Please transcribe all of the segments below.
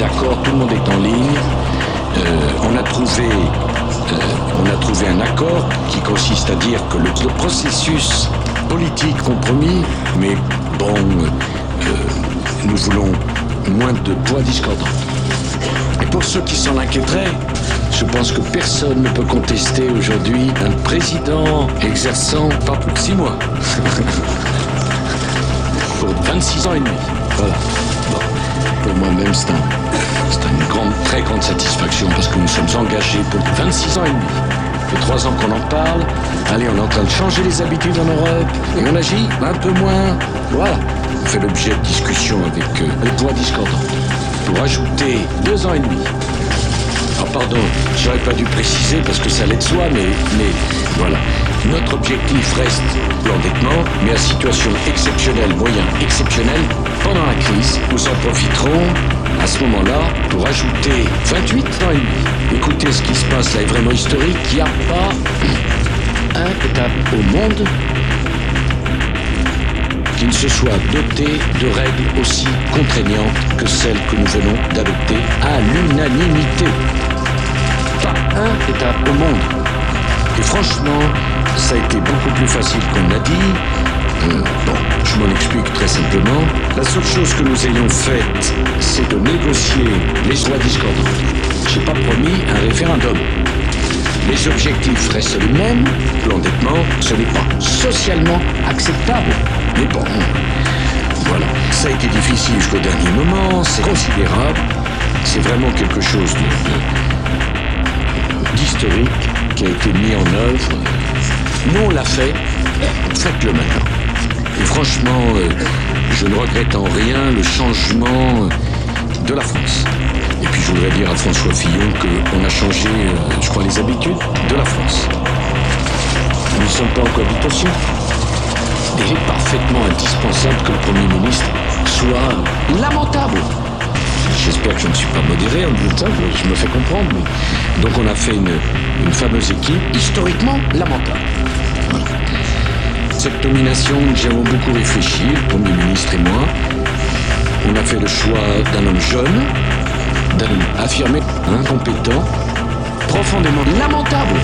d'accord, tout le monde est en ligne. On a trouvé un accord qui consiste à dire que le processus politique compromis, mais bon, nous voulons moins de poids discordants. Et pour ceux qui s'en inquiéteraient, je pense que personne ne peut contester aujourd'hui un président exerçant pas plus de 6 mois. Pour 26 ans et demi. Voilà. Bon. Pour moi-même, c'est une très grande satisfaction parce que nous sommes engagés pour 26 ans et demi. Ça fait 3 ans qu'on en parle. Allez, on est en train de changer les habitudes en Europe et on agit un peu moins. Voilà. On fait l'objet de discussions avec les poids discordants. Pour ajouter 2 ans et demi. Alors pardon, j'aurais pas dû préciser parce que ça allait de soi, mais voilà. Notre objectif reste l'endettement, mais à situation exceptionnelle, moyen exceptionnel, pendant la crise, nous en profiterons à ce moment-là pour ajouter 28 ans et demi. Écoutez, ce qui se passe là est vraiment historique. Il n'y a pas un État au monde qui ne se soit doté de règles aussi contraignantes que celles que nous venons d'adopter à l'unanimité. Pas un État au monde. Et franchement, ça a été beaucoup plus facile qu'on l'a dit. Bon, je m'en explique très simplement. La seule chose que nous ayons faite, c'est de négocier les droits discordants. J'ai pas promis un référendum. Les objectifs restent les mêmes. L'endettement, ce n'est pas socialement acceptable. Mais bon, voilà. Ça a été difficile jusqu'au dernier moment, c'est considérable. C'est vraiment quelque chose d'historique qui a été mis en œuvre. Nous, on l'a fait, faites-le maintenant. Et franchement, je ne regrette en rien le changement de la France. Et puis je voudrais dire à François Fillon qu'on a changé, je crois, les habitudes de la France. Nous ne sommes pas en cohabitation. Il est parfaitement indispensable que le Premier ministre soit lamentable. J'espère que je ne suis pas modéré en disant ça, je me fais comprendre. Mais... Donc on a fait une fameuse équipe historiquement lamentable. Voilà. Cette nomination, nous y avons beaucoup réfléchi, le Premier ministre et moi. On a fait le choix d'un homme jeune, d'un homme affirmé, incompétent, profondément lamentable.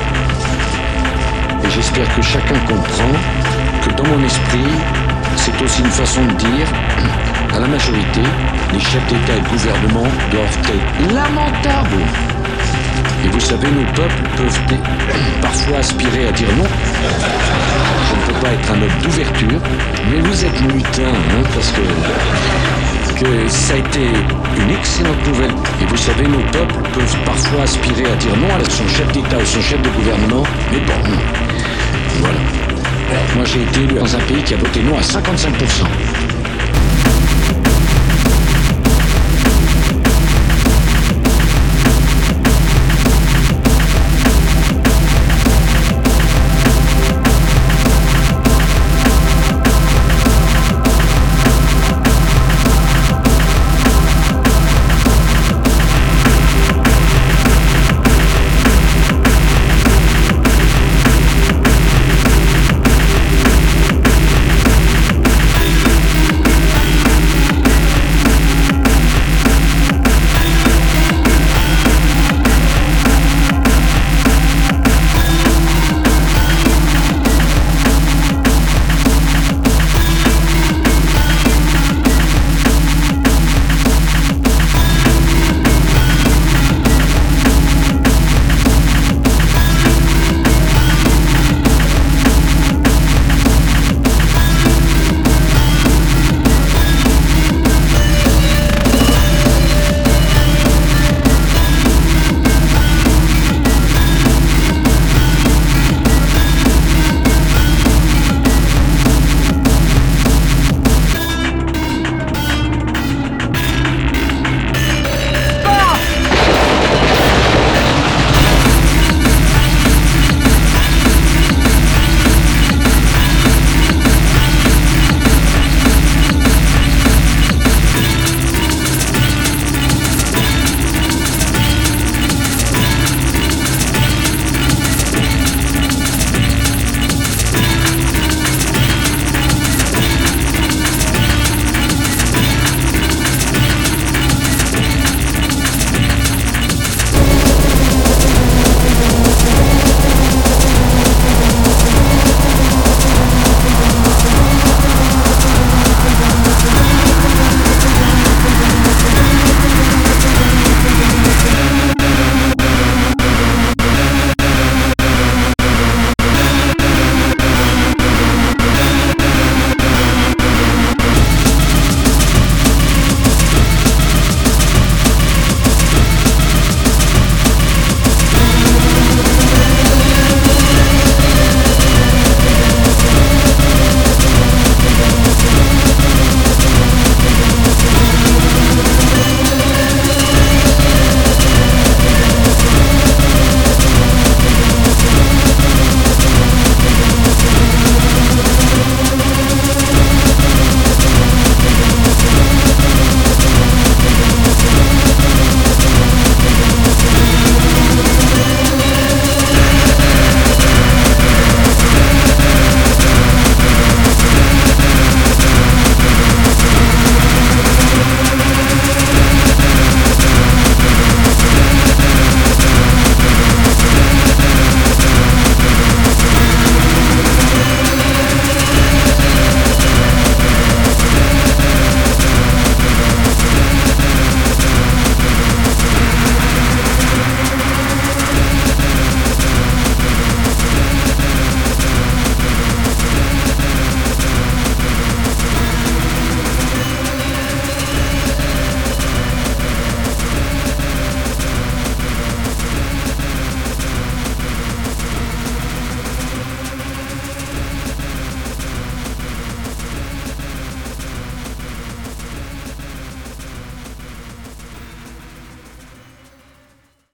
Et j'espère que chacun comprend que dans mon esprit, c'est aussi une façon de dire à la majorité, les chefs d'État et de gouvernement doivent être lamentables. Et vous savez, nos peuples peuvent parfois aspirer à dire non. Je ne peux pas être un homme d'ouverture, mais vous êtes mutin, parce que ça a été une excellente nouvelle. Et vous savez, nos peuples peuvent parfois aspirer à dire non à son chef d'État ou son chef de gouvernement, mais bon, voilà. Alors, moi j'ai été élu dans un pays qui a voté non à 55%.